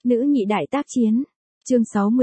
Nữ nhị đại tác chiến. Chương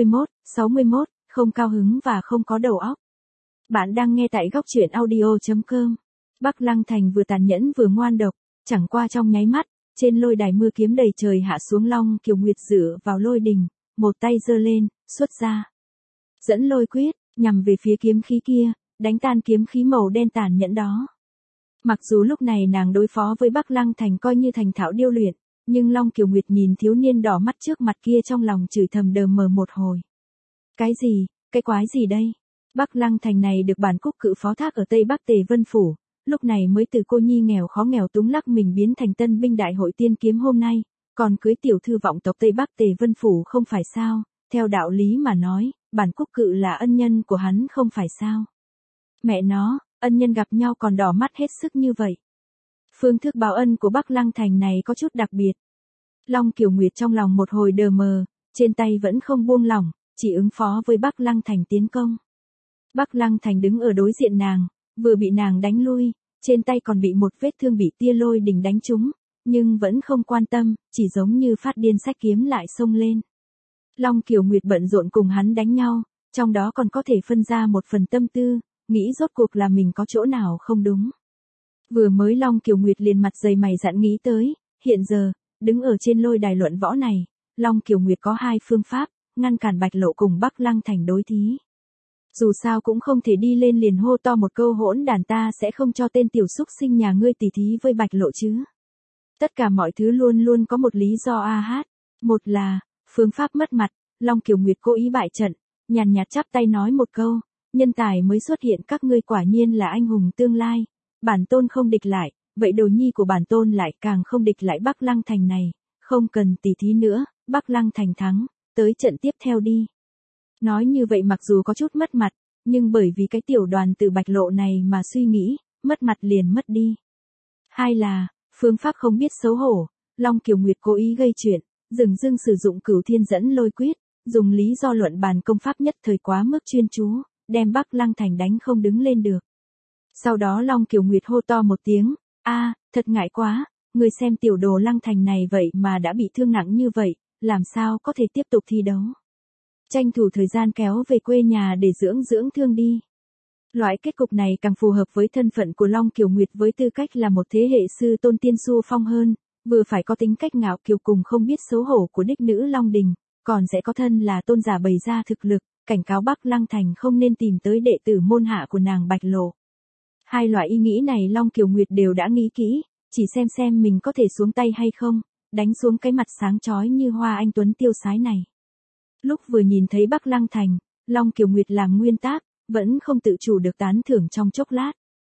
61, không cao hứng và không có đầu óc. Bạn đang nghe tại góc truyện audio.com. Bắc Lăng Thành vừa tàn nhẫn vừa ngoan độc, chẳng qua trong nháy mắt, trên lôi đài mưa kiếm đầy trời hạ xuống. Long Kiều Nguyệt dựa vào lôi đình, một tay giơ lên, xuất ra. Dẫn lôi quyết, nhằm về phía kiếm khí kia, đánh tan kiếm khí màu đen tàn nhẫn đó. Mặc dù lúc này nàng đối phó với Bắc Lăng Thành coi như thành thạo điêu luyện, nhưng Long Kiều Nguyệt nhìn thiếu niên đỏ mắt trước mặt kia trong lòng chửi thầm đờ mờ một hồi. Cái gì, cái quái gì đây? Bắc Lăng Thành này được bản Cúc Cự phó thác ở Tây Bắc Tề Vân Phủ, lúc này mới từ cô nhi nghèo khó nghèo túng lắc mình biến thành tân binh đại hội tiên kiếm hôm nay, còn cưới tiểu thư vọng tộc Tây Bắc Tề Vân Phủ không phải sao? Theo đạo lý mà nói, bản Cúc Cự là ân nhân của hắn không phải sao? Mẹ nó, ân nhân gặp nhau còn đỏ mắt hết sức như vậy. Phương thức báo ân của Bắc Lăng Thành này có chút đặc biệt. Long Kiều Nguyệt trong lòng một hồi đờ mờ, trên tay vẫn không buông lỏng, chỉ ứng phó với Bắc Lăng Thành tiến công. Bắc Lăng Thành đứng ở đối diện nàng, vừa bị nàng đánh lui, trên tay còn bị một vết thương bị tia lôi đình đánh trúng, nhưng vẫn không quan tâm, chỉ giống như phát điên xách kiếm lại xông lên. Long Kiều Nguyệt bận rộn cùng hắn đánh nhau, trong đó còn có thể phân ra một phần tâm tư, nghĩ rốt cuộc là mình có chỗ nào không đúng. Vừa mới Long Kiều Nguyệt liền mặt dày mày dạn nghĩ tới, hiện giờ, đứng ở trên lôi đài luận võ này, Long Kiều Nguyệt có hai phương pháp, ngăn cản Bạch Lộ cùng Bắc Lăng Thành đối thí. Dù sao cũng không thể đi lên liền hô to một câu hỗn đàn ta sẽ không cho tên tiểu xúc sinh nhà ngươi tỉ thí với Bạch Lộ chứ. Tất cả mọi thứ luôn luôn có một lý do a hát. Một là, phương pháp mất mặt, Long Kiều Nguyệt cố ý bại trận, nhàn nhạt chắp tay nói một câu, nhân tài mới xuất hiện các ngươi quả nhiên là anh hùng tương lai. Bản tôn không địch lại, vậy đồ nhi của bản tôn lại càng không địch lại Bắc Lăng Thành này, không cần tỉ thí nữa, Bắc Lăng Thành thắng, tới trận tiếp theo đi. Nói như vậy mặc dù có chút mất mặt, nhưng bởi vì cái tiểu đoàn từ Bạch Lộ này mà suy nghĩ, mất mặt liền mất đi. Hai là, phương pháp không biết xấu hổ, Long Kiều Nguyệt cố ý gây chuyện, dừng dưng sử dụng Cửu Thiên dẫn lôi quyết, dùng lý do luận bàn công pháp nhất thời quá mức chuyên chú, đem Bắc Lăng Thành đánh không đứng lên được. Sau đó Long Kiều Nguyệt hô to một tiếng, thật ngại quá, người xem tiểu đồ Lăng Thành này vậy mà đã bị thương nặng như vậy, làm sao có thể tiếp tục thi đấu. Tranh thủ thời gian kéo về quê nhà để dưỡng thương đi. Loại kết cục này càng phù hợp với thân phận của Long Kiều Nguyệt với tư cách là một thế hệ sư tôn tiên xu phong hơn, vừa phải có tính cách ngạo kiều cùng không biết xấu hổ của đích nữ Long Đình, còn sẽ có thân là tôn giả bày ra thực lực, cảnh cáo Bắc Lăng Thành không nên tìm tới đệ tử môn hạ của nàng Bạch Lộ. Hai loại ý nghĩ này Long Kiều Nguyệt đều đã nghĩ kỹ, chỉ xem mình có thể xuống tay hay không, đánh xuống cái mặt sáng chói như hoa anh tuấn tiêu sái này. Lúc vừa nhìn thấy Bắc Lăng Thành, Long Kiều Nguyệt làm nguyên tác, vẫn không tự chủ được tán thưởng trong chốc lát.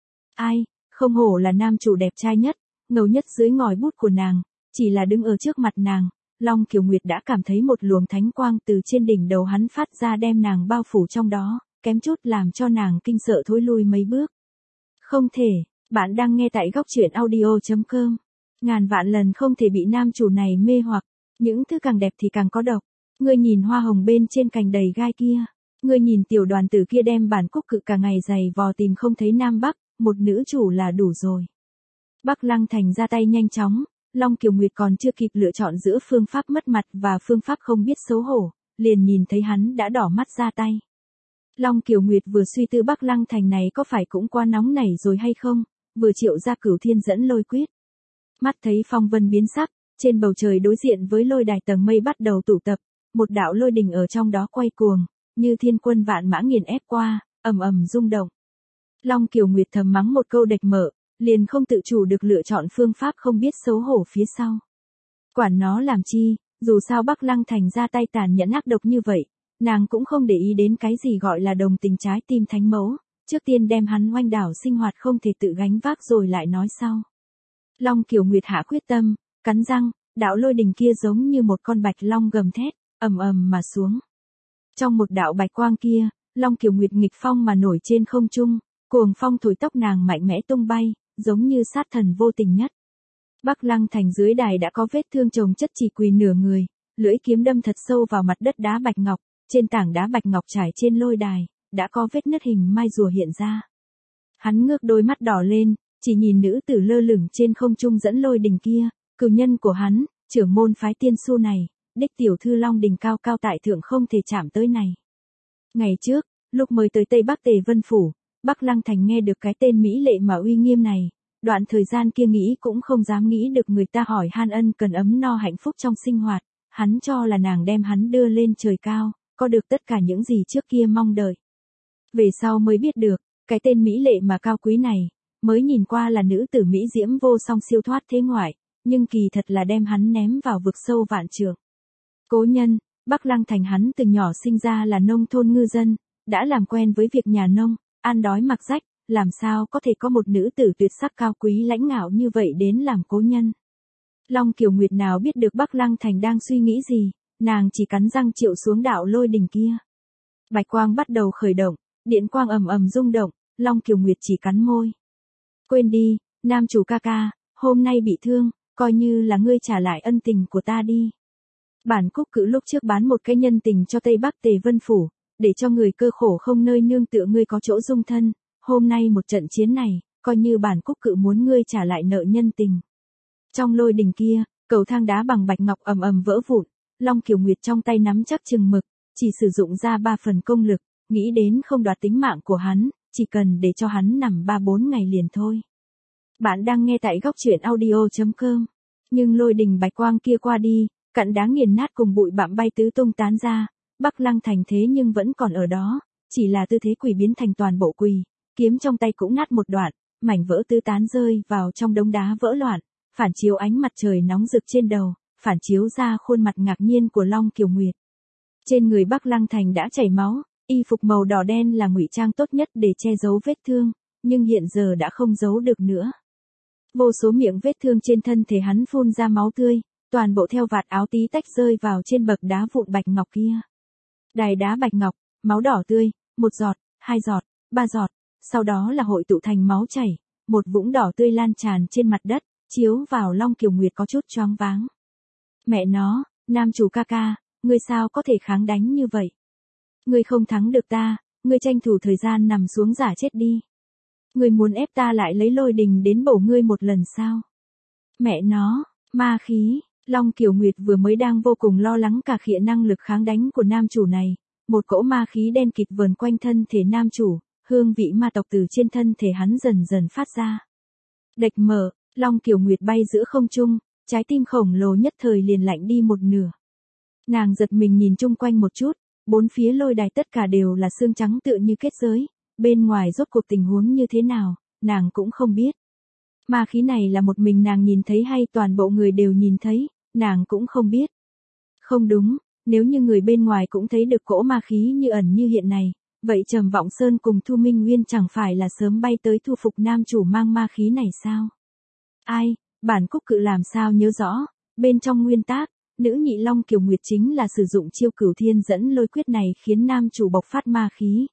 Ai, không hổ là nam chủ đẹp trai nhất, ngầu nhất dưới ngòi bút của nàng, chỉ là đứng ở trước mặt nàng, Long Kiều Nguyệt đã cảm thấy một luồng thánh quang từ trên đỉnh đầu hắn phát ra đem nàng bao phủ trong đó, kém chút làm cho nàng kinh sợ thối lui mấy bước. Không thể, bạn đang nghe tại góc truyện audio.com. Ngàn vạn lần không thể bị nam chủ này mê hoặc, những thứ càng đẹp thì càng có độc. Ngươi nhìn hoa hồng bên trên cành đầy gai kia, ngươi nhìn tiểu đoàn tử kia đem bản Cúc Cự cả ngày giày vò tìm không thấy nam bắc, một nữ chủ là đủ rồi. Bắc Lăng Thành ra tay nhanh chóng, Long Kiều Nguyệt còn chưa kịp lựa chọn giữa phương pháp mất mặt và phương pháp không biết xấu hổ, liền nhìn thấy hắn đã đỏ mắt ra tay. Long Kiều Nguyệt vừa suy tư Bắc Lăng Thành này có phải cũng quá nóng nảy rồi hay không, vừa triệu ra Cửu Thiên dẫn lôi quyết. Mắt thấy phong vân biến sắc, trên bầu trời đối diện với lôi đài tầng mây bắt đầu tụ tập, một đạo lôi đình ở trong đó quay cuồng, như thiên quân vạn mã nghiền ép qua, ầm ầm rung động. Long Kiều Nguyệt thầm mắng một câu đệch mở, liền không tự chủ được lựa chọn phương pháp không biết xấu hổ phía sau. Quản nó làm chi, dù sao Bắc Lăng Thành ra tay tàn nhẫn ác độc như vậy, nàng cũng không để ý đến cái gì gọi là đồng tình trái tim thánh mẫu, trước tiên đem hắn oanh đảo sinh hoạt không thể tự gánh vác rồi lại nói sau. Long Kiều Nguyệt hạ quyết tâm, cắn răng, đạo lôi đình kia giống như một con bạch long gầm thét, ầm ầm mà xuống. Trong một đạo bạch quang kia, Long Kiều Nguyệt nghịch phong mà nổi trên không trung, cuồng phong thổi tóc nàng mạnh mẽ tung bay, giống như sát thần vô tình nhất. Bắc Lăng Thành dưới đài đã có vết thương chồng chất chỉ quỳ nửa người, lưỡi kiếm đâm thật sâu vào mặt đất đá bạch ngọc, trên tảng đá bạch ngọc trải trên lôi đài, đã có vết nứt hình mai rùa hiện ra. Hắn ngước đôi mắt đỏ lên, chỉ nhìn nữ tử lơ lửng trên không trung dẫn lôi đình kia, cửu nhân của hắn, trưởng môn phái tiên su này, đích tiểu thư Long Đình cao cao tại thượng không thể chạm tới này. Ngày trước, lúc mới tới Tây Bắc Tề Vân Phủ, Bắc Lăng Thành nghe được cái tên mỹ lệ mà uy nghiêm này, đoạn thời gian kia nghĩ cũng không dám nghĩ được người ta hỏi han ân cần ấm no hạnh phúc trong sinh hoạt, hắn cho là nàng đem hắn đưa lên trời cao, có được tất cả những gì trước kia mong đợi. Về sau mới biết được, cái tên mỹ lệ mà cao quý này, mới nhìn qua là nữ tử mỹ diễm vô song siêu thoát thế ngoại, nhưng kỳ thật là đem hắn ném vào vực sâu vạn trượng. Cố nhân, Bắc Lăng Thành hắn từ nhỏ sinh ra là nông thôn ngư dân, đã làm quen với việc nhà nông, ăn đói mặc rách, làm sao có thể có một nữ tử tuyệt sắc cao quý lãnh ngạo như vậy đến làm cố nhân. Long Kiều Nguyệt nào biết được Bắc Lăng Thành đang suy nghĩ gì, nàng chỉ cắn răng chịu xuống đạo lôi đình kia. Bạch quang bắt đầu khởi động, điện quang ầm ầm rung động, Long Kiều Nguyệt chỉ cắn môi. Quên đi, nam chủ ca ca, hôm nay bị thương, coi như là ngươi trả lại ân tình của ta đi. Bản Cúc Cự lúc trước bán một cái nhân tình cho Tây Bắc Tề Vân Phủ, để cho người cơ khổ không nơi nương tựa ngươi có chỗ dung thân, hôm nay một trận chiến này, coi như Bản Cúc Cự muốn ngươi trả lại nợ nhân tình. Trong lôi đình kia, cầu thang đá bằng bạch ngọc ầm ầm vỡ vụn, Long Kiều Nguyệt trong tay nắm chắc chừng mực, chỉ sử dụng ra 3 phần công lực, nghĩ đến không đoạt tính mạng của hắn, chỉ cần để cho hắn nằm 3-4 ngày liền thôi. Bạn đang nghe tại góc truyện audio.com. Nhưng lôi đình bạch quang kia qua đi, cặn đá nghiền nát cùng bụi bặm bay tứ tung tán ra, Bắc Lăng Thành thế nhưng vẫn còn ở đó, chỉ là tư thế quỳ biến thành toàn bộ quỳ, kiếm trong tay cũng nát một đoạn, mảnh vỡ tứ tán rơi vào trong đống đá vỡ loạn, phản chiếu ánh mặt trời nóng rực trên đầu, phản chiếu ra khuôn mặt ngạc nhiên của Long Kiều Nguyệt. Trên người Bắc Lăng Thành đã chảy máu, y phục màu đỏ đen là ngụy trang tốt nhất để che giấu vết thương, nhưng hiện giờ đã không giấu được nữa. Vô số miệng vết thương trên thân thể hắn phun ra máu tươi, toàn bộ theo vạt áo tí tách rơi vào trên bậc đá vụn bạch ngọc kia. Đài đá bạch ngọc, máu đỏ tươi, 1 giọt, 2 giọt, 3 giọt, sau đó là hội tụ thành máu chảy, một vũng đỏ tươi lan tràn trên mặt đất, chiếu vào Long Kiều Nguyệt có chút choáng váng. Mẹ nó, nam chủ ca ca, ngươi sao có thể kháng đánh như vậy? Ngươi không thắng được ta, ngươi tranh thủ thời gian nằm xuống giả chết đi. Ngươi muốn ép ta lại lấy lôi đình đến bổ ngươi một lần sao? Mẹ nó, ma khí, Long Kiều Nguyệt vừa mới đang vô cùng lo lắng cả khịa năng lực kháng đánh của nam chủ này, một cỗ ma khí đen kịt vờn quanh thân thể nam chủ, hương vị ma tộc từ trên thân thể hắn dần dần phát ra. Đệch mở, Long Kiều Nguyệt bay giữa không trung, trái tim khổng lồ nhất thời liền lạnh đi một nửa. Nàng giật mình nhìn chung quanh một chút, bốn phía lôi đài tất cả đều là xương trắng tựa như kết giới, bên ngoài rốt cuộc tình huống như thế nào, nàng cũng không biết. Ma khí này là một mình nàng nhìn thấy hay toàn bộ người đều nhìn thấy, nàng cũng không biết. Không đúng, nếu như người bên ngoài cũng thấy được cỗ ma khí như ẩn như hiện này, vậy Trầm Vọng Sơn cùng Thu Minh Nguyên chẳng phải là sớm bay tới thu phục nam chủ mang ma khí này sao? Ai, Bản Cúc Cự làm sao nhớ rõ, bên trong nguyên tác, nữ nhị Long Kiều Nguyệt chính là sử dụng chiêu Cửu Thiên dẫn lôi quyết này khiến nam chủ bộc phát ma khí,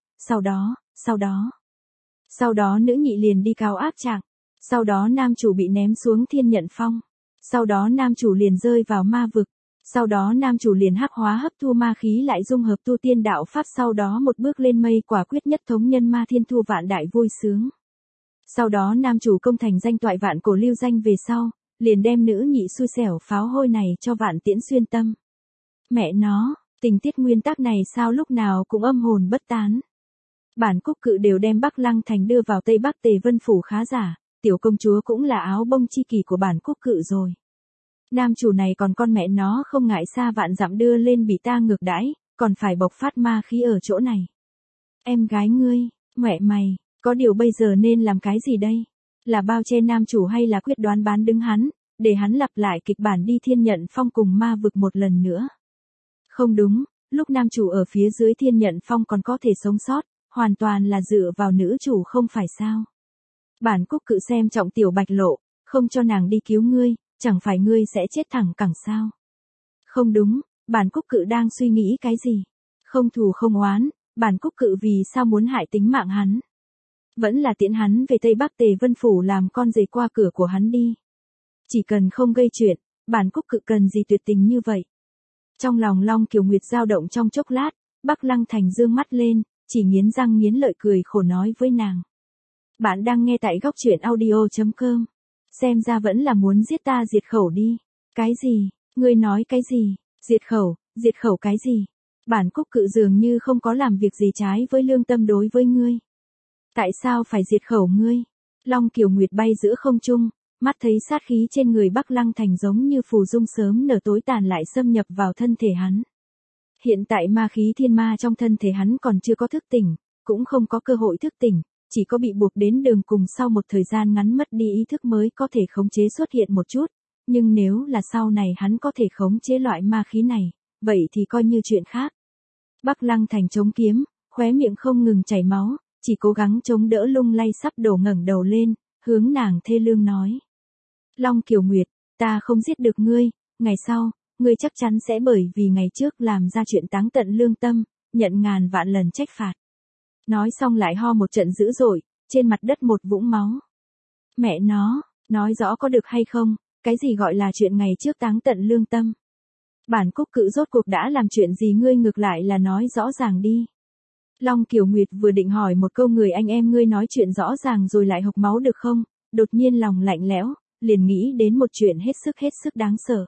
sau đó nữ nhị liền đi cao áp trạng, sau đó nam chủ bị ném xuống Thiên Nhận Phong, sau đó nam chủ liền rơi vào ma vực, sau đó nam chủ liền hắc hóa hấp thu ma khí lại dung hợp tu tiên đạo pháp, sau đó một bước lên mây quả quyết nhất thống nhân ma thiên thu vạn đại vui sướng. Sau đó nam chủ công thành danh toại vạn cổ lưu danh về sau, liền đem nữ nhị xui xẻo pháo hôi này cho Vạn Tiễn xuyên tâm. Mẹ nó, tình tiết nguyên tắc này sao lúc nào cũng âm hồn bất tán. Bản Cúc Cự đều đem Bắc Lăng Thành đưa vào Tây Bắc Tề Vân Phủ khá giả, tiểu công chúa cũng là áo bông chi kỳ của Bản Cúc Cự rồi. Nam chủ này còn con mẹ nó không ngại xa vạn dặm đưa lên bị ta ngược đãi, còn phải bộc phát ma khí ở chỗ này. Em gái ngươi, mẹ mày, có điều bây giờ nên làm cái gì đây? Là bao che nam chủ hay là quyết đoán bán đứng hắn, để hắn lặp lại kịch bản đi Thiên Nhận Phong cùng ma vực một lần nữa? Không đúng, lúc nam chủ ở phía dưới Thiên Nhận Phong còn có thể sống sót, hoàn toàn là dựa vào nữ chủ không phải sao? Bản Cúc Cự xem trọng tiểu Bạch Lộ, không cho nàng đi cứu ngươi, chẳng phải ngươi sẽ chết thẳng cẳng sao? Không đúng, Bản Cúc Cự đang suy nghĩ cái gì? Không thù không oán, Bản Cúc Cự vì sao muốn hại tính mạng hắn? Vẫn là tiễn hắn về Tây Bắc Tề Vân Phủ làm con rể qua cửa của hắn đi. Chỉ cần không gây chuyện, Bản Cúc Cự cần gì tuyệt tình như vậy? Trong lòng Long Kiều Nguyệt dao động trong chốc lát, Bắc Lăng Thành dương mắt lên, chỉ nghiến răng nghiến lợi cười khổ nói với nàng. Bạn đang nghe tại góc truyện audio.com. Xem ra vẫn là muốn giết ta diệt khẩu đi. Cái gì? Ngươi nói cái gì? Diệt khẩu cái gì? Bản Cúc Cự dường như không có làm việc gì trái với lương tâm đối với ngươi. Tại sao phải diệt khẩu ngươi? Long Kiều Nguyệt bay giữa không trung, mắt thấy sát khí trên người Bắc Lăng Thành giống như phù dung sớm nở tối tàn lại xâm nhập vào thân thể hắn. Hiện tại ma khí thiên ma trong thân thể hắn còn chưa có thức tỉnh, cũng không có cơ hội thức tỉnh, chỉ có bị buộc đến đường cùng sau một thời gian ngắn mất đi ý thức mới có thể khống chế xuất hiện một chút, nhưng nếu là sau này hắn có thể khống chế loại ma khí này, vậy thì coi như chuyện khác. Bắc Lăng Thành chống kiếm, khóe miệng không ngừng chảy máu, chỉ cố gắng chống đỡ lung lay sắp đổ ngẩng đầu lên, hướng nàng thê lương nói. Long Kiều Nguyệt, ta không giết được ngươi, ngày sau, ngươi chắc chắn sẽ bởi vì ngày trước làm ra chuyện táng tận lương tâm, nhận ngàn vạn lần trách phạt. Nói xong lại ho một trận dữ dội, trên mặt đất một vũng máu. Mẹ nó, nói rõ có được hay không, cái gì gọi là chuyện ngày trước táng tận lương tâm. Bản Cúc Cự rốt cuộc đã làm chuyện gì ngươi ngược lại là nói rõ ràng đi. Long Kiều Nguyệt vừa định hỏi một câu người anh em ngươi nói chuyện rõ ràng rồi lại hộc máu được không, đột nhiên lòng lạnh lẽo, liền nghĩ đến một chuyện hết sức đáng sợ.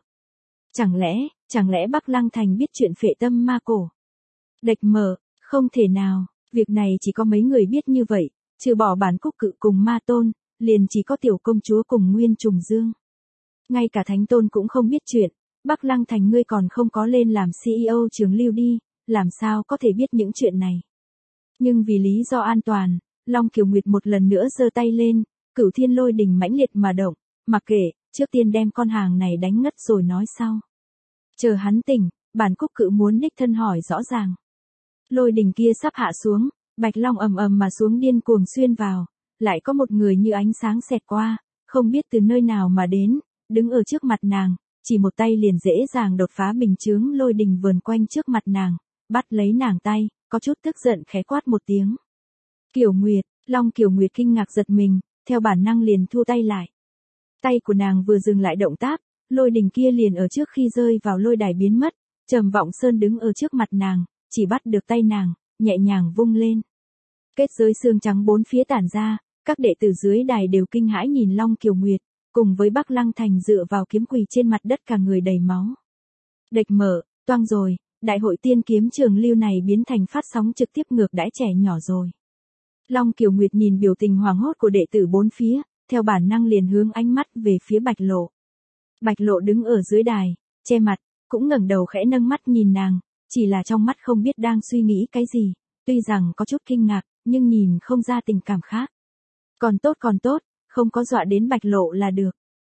Chẳng lẽ Bắc Lăng Thành biết chuyện phệ tâm ma cổ? Đệch mở, không thể nào, việc này chỉ có mấy người biết như vậy, trừ bỏ Bản Cúc Cự cùng ma tôn, liền chỉ có tiểu công chúa cùng Nguyên Trùng Dương. Ngay cả Thánh Tôn cũng không biết chuyện, Bắc Lăng Thành ngươi còn không có lên làm CEO Trường Lưu đi, làm sao có thể biết những chuyện này. Nhưng vì lý do an toàn, Long Kiều Nguyệt một lần nữa giơ tay lên, Cửu Thiên Lôi Đình mãnh liệt mà động, mặc kệ, trước tiên đem con hàng này đánh ngất rồi nói sau. Chờ hắn tỉnh, Bản Cúc Cự muốn đích thân hỏi rõ ràng. Lôi đình kia sắp hạ xuống, Bạch Long ầm ầm mà xuống điên cuồng xuyên vào, lại có một người như ánh sáng xẹt qua, không biết từ nơi nào mà đến, đứng ở trước mặt nàng, chỉ một tay liền dễ dàng đột phá bình chướng lôi đình vờn quanh trước mặt nàng, bắt lấy nàng tay, có chút tức giận khẽ quát một tiếng. Kiều Nguyệt, Long Kiều Nguyệt kinh ngạc giật mình, theo bản năng liền thu tay lại. Tay của nàng vừa dừng lại động tác, lôi đình kia liền ở trước khi rơi vào lôi đài biến mất, Trầm Vọng Sơn đứng ở trước mặt nàng, chỉ bắt được tay nàng, nhẹ nhàng vung lên. Kết giới xương trắng bốn phía tản ra, các đệ tử dưới đài đều kinh hãi nhìn Long Kiều Nguyệt, cùng với Bắc Lăng Thành dựa vào kiếm quỳ trên mặt đất cả người đầy máu. Đệch mở, toang rồi, đại hội tiên kiếm Trường Lưu này biến thành phát sóng trực tiếp ngược đãi trẻ nhỏ rồi. Long Kiều Nguyệt nhìn biểu tình hoảng hốt của đệ tử bốn phía, theo bản năng liền hướng ánh mắt về phía Bạch Lộ. Bạch Lộ đứng ở dưới đài, che mặt, cũng ngẩng đầu khẽ nâng mắt nhìn nàng, chỉ là trong mắt không biết đang suy nghĩ cái gì, tuy rằng có chút kinh ngạc, nhưng nhìn không ra tình cảm khác. Còn tốt, không có dọa đến Bạch Lộ là được.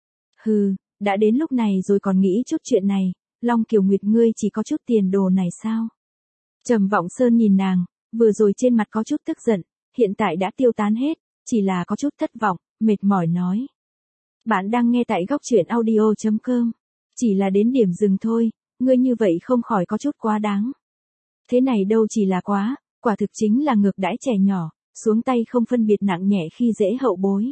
Hừ, đã đến lúc này rồi còn nghĩ chút chuyện này, Long Kiều Nguyệt ngươi chỉ có chút tiền đồ này sao? Trầm Vọng Sơn nhìn nàng, vừa rồi trên mặt có chút tức giận, hiện tại đã tiêu tán hết, chỉ là có chút thất vọng, mệt mỏi nói. Bạn đang nghe tại góc truyện audio.com, chỉ là đến điểm dừng thôi, ngươi như vậy không khỏi có chút quá đáng. Thế này đâu chỉ là quá, quả thực chính là ngược đãi trẻ nhỏ, xuống tay không phân biệt nặng nhẹ khi dễ hậu bối.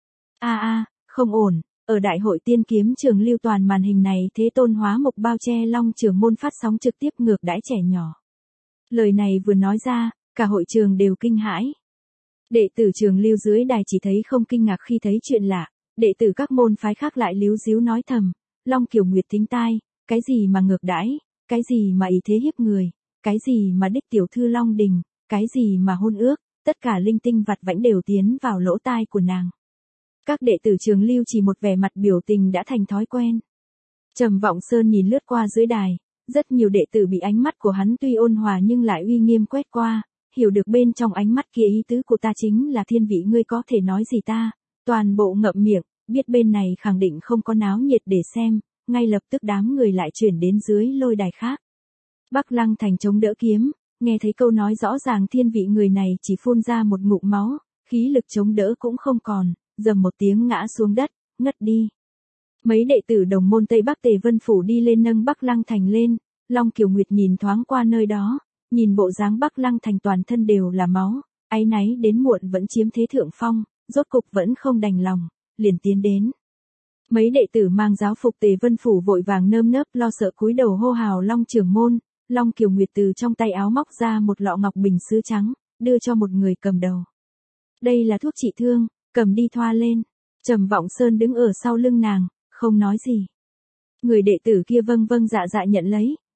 Không ổn, ở đại hội tiên kiếm Trường Lưu toàn màn hình này Thế Tôn hóa mục bao che Long Trường môn phát sóng trực tiếp ngược đãi trẻ nhỏ. Lời này vừa nói ra, cả hội trường đều kinh hãi. Đệ tử Trường Lưu dưới đài chỉ thấy không kinh ngạc khi thấy chuyện lạ, đệ tử các môn phái khác lại líu díu nói thầm, Long Kiều Nguyệt thính tai, cái gì mà ngược đãi, cái gì mà ý thế hiếp người, cái gì mà đích tiểu thư Long Đình, cái gì mà hôn ước, tất cả linh tinh vặt vãnh đều tiến vào lỗ tai của nàng. Các đệ tử Trường Lưu chỉ một vẻ mặt biểu tình đã thành thói quen. Trầm Vọng Sơn nhìn lướt qua dưới đài, rất nhiều đệ tử bị ánh mắt của hắn tuy ôn hòa nhưng lại uy nghiêm quét qua, hiểu được bên trong ánh mắt kia ý tứ của ta chính là thiên vị ngươi có thể nói gì ta, toàn bộ ngậm miệng, biết bên này khẳng định không có náo nhiệt để xem, ngay lập tức đám người lại chuyển đến dưới lôi đài khác. Bắc Lăng Thành chống đỡ kiếm, nghe thấy câu nói rõ ràng thiên vị người này chỉ phun ra một ngụm máu, khí lực chống đỡ cũng không còn, dầm một tiếng ngã xuống đất, ngất đi. Mấy đệ tử đồng môn Tây Bắc Tề Vân Phủ đi lên nâng Bắc Lăng Thành lên, Long Kiều Nguyệt nhìn thoáng qua nơi đó, nhìn bộ dáng Bắc Lăng Thành toàn thân đều là máu, áy náy đến muộn vẫn chiếm thế thượng phong, rốt cục vẫn không đành lòng, liền tiến đến. Mấy đệ tử mang giáo phục Tề Vân Phủ vội vàng nơm nớp lo sợ cúi đầu hô hào Long trưởng môn, Long Kiều Nguyệt từ trong tay áo móc ra một lọ ngọc bình sứ trắng, đưa cho một người cầm đầu. Đây là thuốc trị thương, cầm đi thoa lên. Trầm Vọng Sơn đứng ở sau lưng nàng, không nói gì. Người đệ tử kia vâng dạ nhận lấy,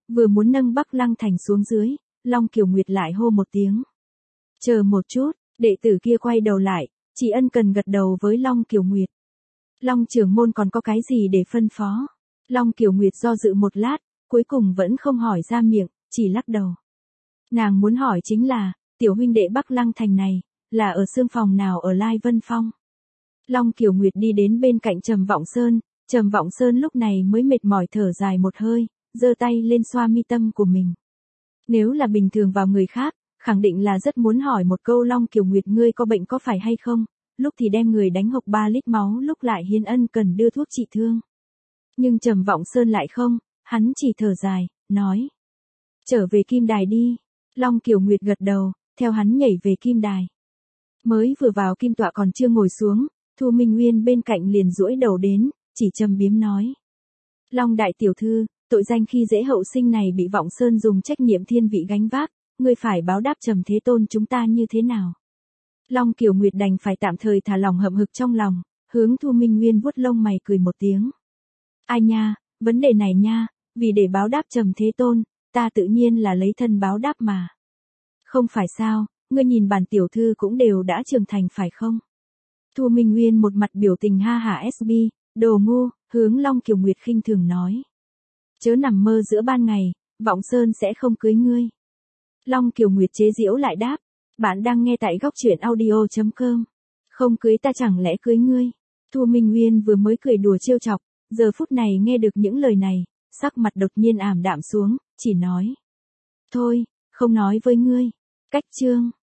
Vừa muốn nâng Bắc Lăng Thành xuống dưới, Long Kiều Nguyệt lại hô một tiếng. Chờ một chút, đệ tử kia quay đầu lại, chỉ ân cần gật đầu với Long Kiều Nguyệt. Long trưởng môn còn có cái gì để phân phó? Long Kiều Nguyệt do dự một lát, cuối cùng vẫn không hỏi ra miệng, chỉ lắc đầu. Nàng muốn hỏi chính là, tiểu huynh đệ Bắc Lăng Thành này, là ở xương phòng nào ở Lai Vân Phong? Long Kiều Nguyệt đi đến bên cạnh Trầm Vọng Sơn, Trầm Vọng Sơn lúc này mới mệt mỏi thở dài một hơi, giơ tay lên xoa mi tâm của mình. Nếu là bình thường vào người khác, khẳng định là rất muốn hỏi một câu Long Kiều Nguyệt ngươi có bệnh có phải hay không, lúc thì đem người đánh hộc 3 lít máu lúc lại hiến ân cần đưa thuốc trị thương. Nhưng Trầm Vọng Sơn lại không, hắn chỉ thở dài, nói. Trở về Kim Đài đi. Long Kiều Nguyệt gật đầu, theo hắn nhảy về Kim Đài. Mới vừa vào Kim Tọa còn chưa ngồi xuống, Thu Minh Nguyên bên cạnh liền duỗi đầu đến, chỉ châm biếm nói. Long đại tiểu thư, tội danh khi dễ hậu sinh này bị Vọng Sơn dùng trách nhiệm thiên vị gánh vác, ngươi phải báo đáp Trầm Thế Tôn chúng ta như thế nào? Long Kiều Nguyệt đành phải tạm thời thả lòng hậm hực trong lòng, hướng Thu Minh Nguyên vuốt lông mày cười một tiếng. Ai nha, vấn đề này nha, vì để báo đáp Trầm Thế Tôn, ta tự nhiên là lấy thân báo đáp mà. Không phải sao, ngươi nhìn bản tiểu thư cũng đều đã trưởng thành phải không? Thu Minh Nguyên một mặt biểu tình ha hả SB, đồ ngu, hướng Long Kiều Nguyệt khinh thường nói. Chớ nằm mơ giữa ban ngày, Vọng Sơn sẽ không cưới ngươi. Long Kiều Nguyệt chế giễu lại đáp, bạn đang nghe tại góc truyện audio.com. Không cưới ta chẳng lẽ cưới ngươi? Thu Minh Nguyên vừa mới cười đùa trêu chọc, giờ phút này nghe được những lời này, sắc mặt đột nhiên ảm đạm xuống, chỉ nói. Thôi, không nói với ngươi. Cách chương.